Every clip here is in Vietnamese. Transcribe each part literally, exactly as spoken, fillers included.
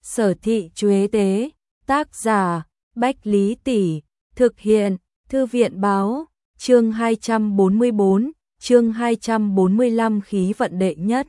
Sở thị Chuế Tế, tác giả, Bách Lý Tỷ, thực hiện, Thư viện báo, chương hai trăm bốn mươi bốn, chương hai trăm bốn mươi lăm khí vận đệ nhất.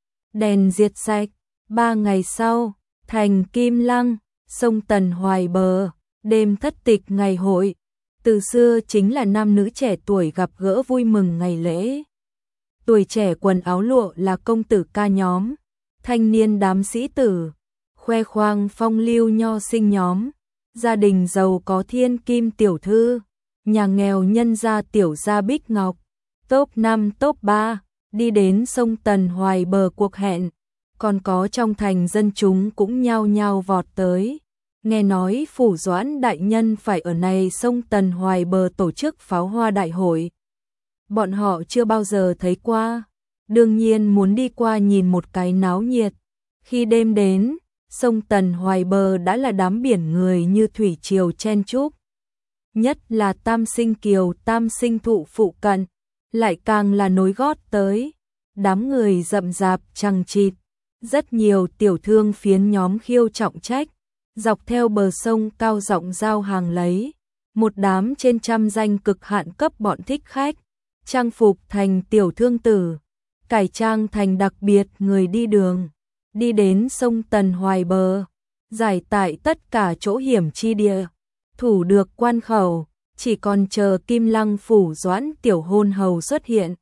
Đèn diệt sạch, ba ngày sau, thành Kim Lăng, sông Tần Hoài bờ, đêm thất tịch ngày hội. Từ xưa chính là nam nữ trẻ tuổi gặp gỡ vui mừng ngày lễ. Tuổi trẻ quần áo lụa là công tử ca nhóm, thanh niên đám sĩ tử, khoe khoang phong lưu nho sinh nhóm, gia đình giàu có thiên kim tiểu thư, nhà nghèo nhân gia tiểu gia bích ngọc, top năm top ba, đi đến sông Tần Hoài bờ cuộc hẹn, còn có trong thành dân chúng cũng nhao nhao vọt tới. Nghe nói Phủ Doãn đại nhân phải ở này sông Tần Hoài bờ tổ chức pháo hoa đại hội. Bọn họ chưa bao giờ thấy qua, đương nhiên muốn đi qua nhìn một cái náo nhiệt. Khi đêm đến, sông Tần Hoài bờ đã là đám biển người như thủy triều chen chúc. Nhất là Tam Sinh Kiều, Tam Sinh Thụ phụ cận, lại càng là nối gót tới. Đám người rậm rạp chằng chịt, rất nhiều tiểu thương phiến nhóm khiêu trọng trách, dọc theo bờ sông cao giọng giao hàng lấy. Một đám trên trăm danh cực hạn cấp bọn thích khách, trang phục thành tiểu thương tử, cải trang thành đặc biệt người đi đường, đi đến sông Tần Hoài bờ, giải tại tất cả chỗ hiểm chi địa, thủ được quan khẩu, chỉ còn chờ Kim Lăng Phủ Doãn tiểu hôn hầu xuất hiện.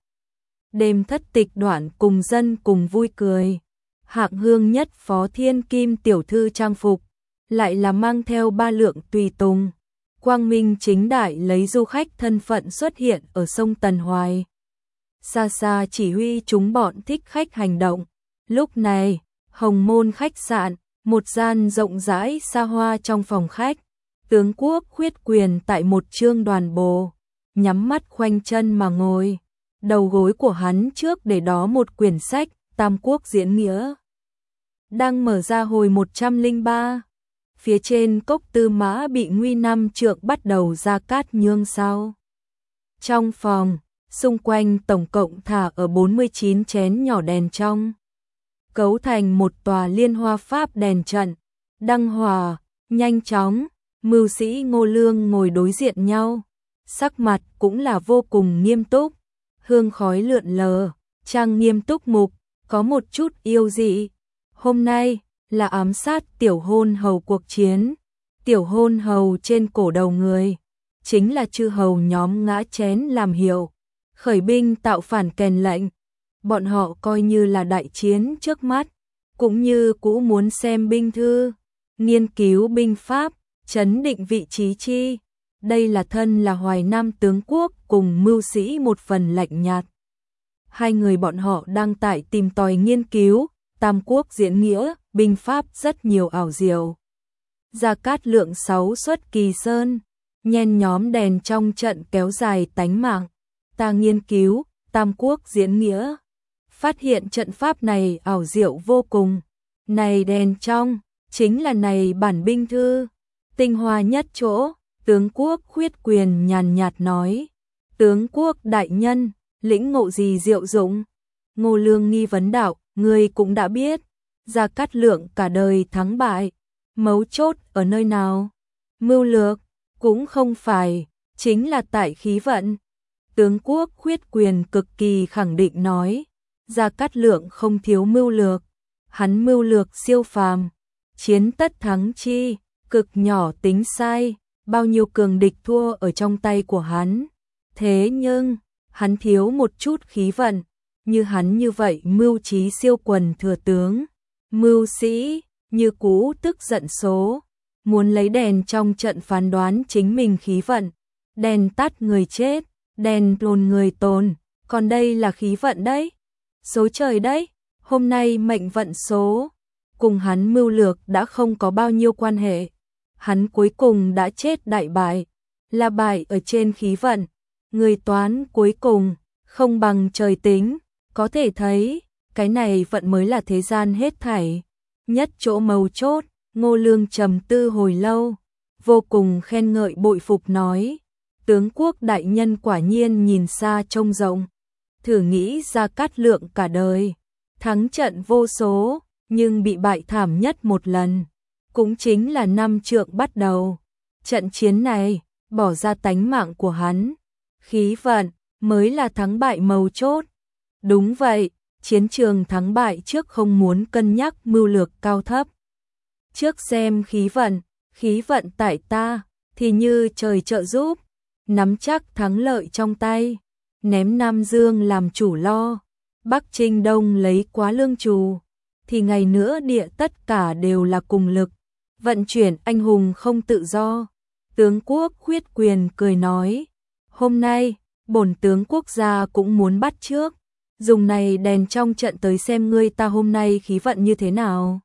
Đêm thất tịch đoạn cùng dân cùng vui cười, hạng hương nhất phó thiên kim tiểu thư trang phục, lại là mang theo ba lượng tùy tùng, quang minh chính đại lấy du khách thân phận xuất hiện ở sông Tần Hoài. Xa xa chỉ huy chúng bọn thích khách hành động. Lúc này, Hồng Môn khách sạn, một gian rộng rãi xa hoa trong phòng khách, tướng quốc Khuyết Quyền tại một trương đoàn bồ, nhắm mắt khoanh chân mà ngồi, đầu gối của hắn trước để đó một quyển sách, Tam Quốc Diễn Nghĩa. Đang mở ra hồi một trăm lẻ ba, phía trên cốc tư mã bị nguy năm trượng bắt đầu ra cát nhương sau. Trong phòng, xung quanh tổng cộng thả ở bốn mươi chín chén nhỏ đèn trong, cấu thành một tòa liên hoa pháp đèn trận, đăng hòa, nhanh chóng. Mưu sĩ Ngô Lương ngồi đối diện nhau, sắc mặt cũng là vô cùng nghiêm túc, hương khói lượn lờ, trang nghiêm túc mục, có một chút yêu dị. Hôm nay là ám sát tiểu hôn hầu cuộc chiến, tiểu hôn hầu trên cổ đầu người, chính là chư hầu nhóm ngã chén làm hiệu, khởi binh tạo phản kèn lệnh. Bọn họ coi như là đại chiến trước mắt, cũng như cũ muốn xem binh thư, nghiên cứu binh pháp, chấn định vị trí chi. Đây là thân là Hoài Nam tướng quốc cùng mưu sĩ một phần lạnh nhạt. Hai người bọn họ đang tại tìm tòi nghiên cứu Tam Quốc Diễn Nghĩa, binh pháp rất nhiều ảo diệu. Gia Cát Lượng sáu xuất Kỳ Sơn, nhen nhóm đèn trong trận kéo dài tánh mạng. Ta nghiên cứu Tam Quốc Diễn Nghĩa, phát hiện trận pháp này ảo diệu vô cùng. Này đèn trong, chính là này bản binh thư, tinh hoa nhất chỗ. Tướng quốc Khuyết Quyền nhàn nhạt nói, tướng quốc đại nhân, lĩnh ngộ gì diệu dụng? Ngô Lương nghi vấn đạo, người cũng đã biết, Gia Cát Lượng cả đời thắng bại, mấu chốt ở nơi nào? Mưu lược, cũng không phải, chính là tại khí vận. Tướng quốc Khuyết Quyền cực kỳ khẳng định nói, Gia Cát Lượng không thiếu mưu lược, hắn mưu lược siêu phàm, chiến tất thắng chi, cực nhỏ tính sai, bao nhiêu cường địch thua ở trong tay của hắn. Thế nhưng, hắn thiếu một chút khí vận, như hắn như vậy mưu trí siêu quần thừa tướng, mưu sĩ, như cũ tức giận số, muốn lấy đèn trong trận phán đoán chính mình khí vận, đèn tắt người chết, đèn lồn người tồn, còn đây là khí vận đấy, số trời đấy, hôm nay mệnh vận số, cùng hắn mưu lược đã không có bao nhiêu quan hệ. Hắn cuối cùng đã chết đại bại, là bại ở trên khí vận, người toán cuối cùng, không bằng trời tính, có thể thấy, cái này vận mới là thế gian hết thảy. Nhất chỗ mấu chốt, Ngô Lương trầm tư hồi lâu, vô cùng khen ngợi bội phục nói, tướng quốc đại nhân quả nhiên nhìn xa trông rộng, thử nghĩ Gia Cát Lượng cả đời, thắng trận vô số, nhưng bị bại thảm nhất một lần, cũng chính là năm trượng bắt đầu. Trận chiến này, bỏ ra tánh mạng của hắn, khí vận mới là thắng bại mấu chốt. Đúng vậy, chiến trường thắng bại trước không muốn cân nhắc mưu lược cao thấp. Trước xem khí vận, khí vận tại ta, thì như trời trợ giúp, nắm chắc thắng lợi trong tay, ném Nam Dương làm chủ lo, Bắc Trinh Đông lấy quá lương trù, thì ngày nữa địa tất cả đều là cùng lực, vận chuyển anh hùng không tự do. Tướng quốc Khuyết Quyền cười nói, hôm nay, bổn tướng quốc gia cũng muốn bắt trước, dùng này đèn trong trận tới xem ngươi ta hôm nay khí vận như thế nào.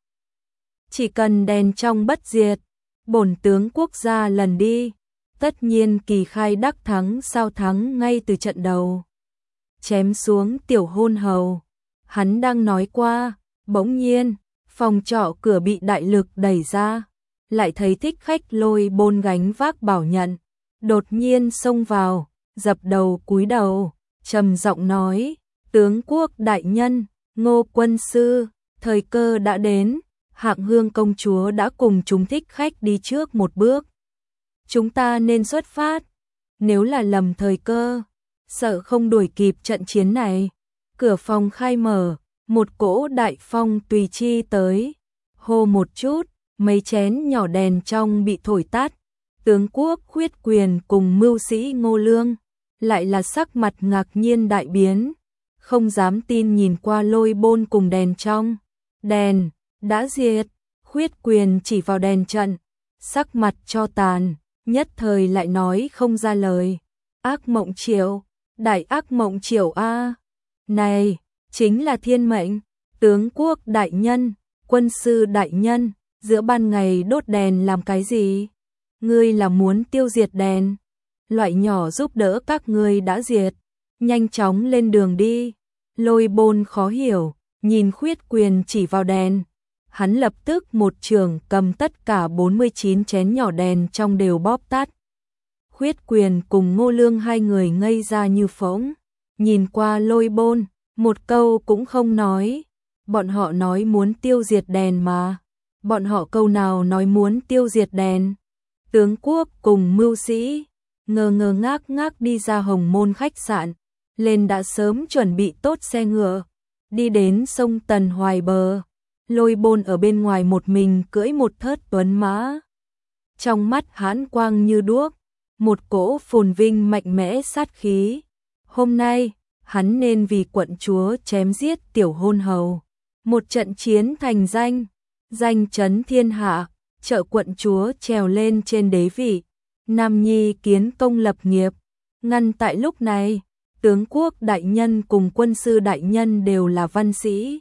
Chỉ cần đèn trong bất diệt, bổn tướng quốc gia lần đi, tất nhiên kỳ khai đắc thắng sao thắng ngay từ trận đầu. Chém xuống tiểu hôn hầu, hắn đang nói qua, bỗng nhiên, phòng trọ cửa bị đại lực đẩy ra, lại thấy thích khách Lôi Bôn gánh vác bảo nhận, đột nhiên xông vào, dập đầu cúi đầu, trầm giọng nói, tướng quốc đại nhân, Ngô quân sư, thời cơ đã đến, Hạng Hương công chúa đã cùng chúng thích khách đi trước một bước. Chúng ta nên xuất phát, nếu là lầm thời cơ, sợ không đuổi kịp trận chiến này. Cửa phòng khai mở, một cỗ đại phong tùy chi tới, hô một chút, mấy chén nhỏ đèn trong bị thổi tắt. Tướng quốc Khuyết Quyền cùng mưu sĩ Ngô Lương, lại là sắc mặt ngạc nhiên đại biến, không dám tin nhìn qua Lôi Bôn cùng đèn trong. Đèn đã diệt, Khuyết Quyền chỉ vào đèn trận, sắc mặt cho tàn, nhất thời lại nói không ra lời. Ác mộng triều, đại ác mộng triều a. Này, chính là thiên mệnh, tướng quốc đại nhân, quân sư đại nhân, giữa ban ngày đốt đèn làm cái gì? Ngươi là muốn tiêu diệt đèn? Loại nhỏ giúp đỡ các ngươi đã diệt, nhanh chóng lên đường đi. Lôi Bôn khó hiểu, nhìn Khuyết Quyền chỉ vào đèn, hắn lập tức một trường cầm tất cả bốn mươi chín chén nhỏ đèn trong đều bóp tắt. Khuyết Quyền cùng Ngô Lương hai người ngây ra như phỗng, nhìn qua Lôi Bôn, một câu cũng không nói. Bọn họ nói muốn tiêu diệt đèn mà, bọn họ câu nào nói muốn tiêu diệt đèn. Tướng quốc cùng mưu sĩ ngơ ngơ ngác ngác đi ra Hồng Môn khách sạn, lên đã sớm chuẩn bị tốt xe ngựa, đi đến sông Tần Hoài bờ. Lôi Bôn ở bên ngoài một mình cưỡi một thớt tuấn mã, trong mắt hãn quang như đuốc, một cỗ phồn vinh mạnh mẽ sát khí. Hôm nay, hắn nên vì quận chúa chém giết tiểu hôn hầu, một trận chiến thành danh, danh chấn thiên hạ, trợ quận chúa trèo lên trên đế vị, Nam Nhi kiến công lập nghiệp. Ngăn tại lúc này, tướng quốc đại nhân cùng quân sư đại nhân đều là văn sĩ,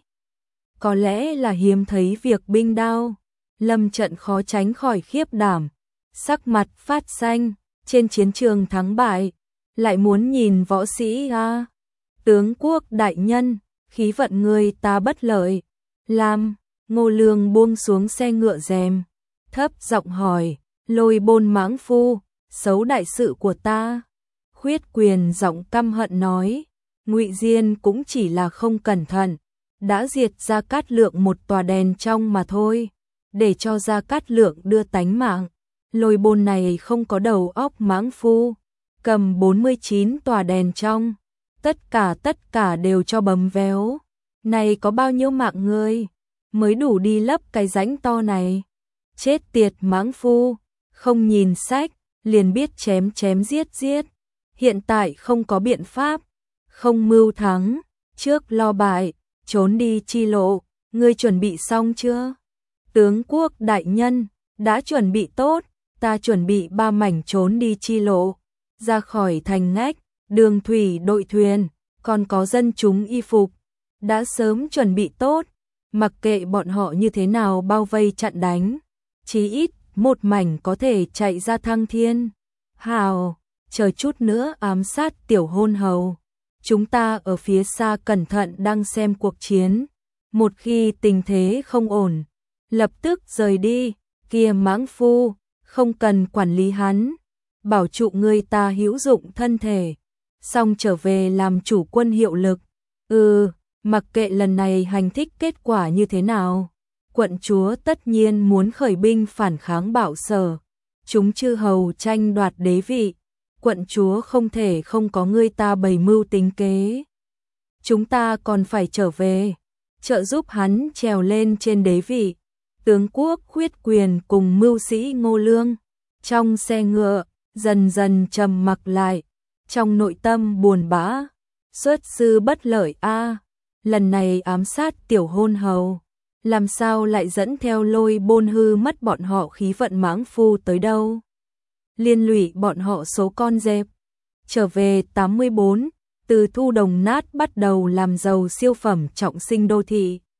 có lẽ là hiếm thấy việc binh đao, lâm trận khó tránh khỏi khiếp đảm, sắc mặt phát xanh, trên chiến trường thắng bại, lại muốn nhìn võ sĩ a. Tướng quốc đại nhân, khí vận người ta bất lợi, làm. Ngô Lương buông xuống xe ngựa rèm, thấp giọng hỏi, Lôi Bôn mãng phu, xấu đại sự của ta. Khuyết Quyền giọng căm hận nói, Ngụy Diên cũng chỉ là không cẩn thận, đã diệt Gia Cát Lượng một tòa đèn trong mà thôi, để cho Gia Cát Lượng đưa tánh mạng. Lôi Bôn này không có đầu óc mãng phu, cầm bốn mươi chín tòa đèn trong, tất cả tất cả đều cho bấm véo. Này có bao nhiêu mạng người mới đủ đi lấp cái rãnh to này? Chết tiệt mãng phu, không nhìn sách, liền biết chém chém giết giết. Hiện tại không có biện pháp, không mưu thắng, trước lo bại, trốn đi chi lộ, ngươi chuẩn bị xong chưa? Tướng quốc đại nhân, đã chuẩn bị tốt, ta chuẩn bị ba mảnh trốn đi chi lộ, ra khỏi thành ngách, đường thủy đội thuyền, còn có dân chúng y phục, đã sớm chuẩn bị tốt, mặc kệ bọn họ như thế nào bao vây chặn đánh, chí ít một mảnh có thể chạy ra thăng thiên. Hào, chờ chút nữa ám sát tiểu hôn hầu, chúng ta ở phía xa cẩn thận đang xem cuộc chiến, một khi tình thế không ổn, lập tức rời đi. Kia mãng phu, không cần quản lý hắn, bảo trụ người ta hữu dụng thân thể, xong trở về làm chủ quân hiệu lực. Ừ, mặc kệ lần này hành thích kết quả như thế nào, quận chúa tất nhiên muốn khởi binh phản kháng Bảo Sở. Chúng chư hầu tranh đoạt đế vị, quận chúa không thể không có người ta bày mưu tính kế. Chúng ta còn phải trở về, trợ giúp hắn trèo lên trên đế vị. Tướng quốc Khuyết Quyền cùng mưu sĩ Ngô Lương, trong xe ngựa, dần dần trầm mặc lại, trong nội tâm buồn bã. Xuất sư bất lợi a, lần này ám sát tiểu hôn hầu, làm sao lại dẫn theo Lôi Bôn hư mất bọn họ khí vận mãng phu tới đâu, liên lụy bọn họ số con dẹp. Trở về tám mươi bốn, từ Thu Đồng Nát bắt đầu làm giàu siêu phẩm trọng sinh đô thị.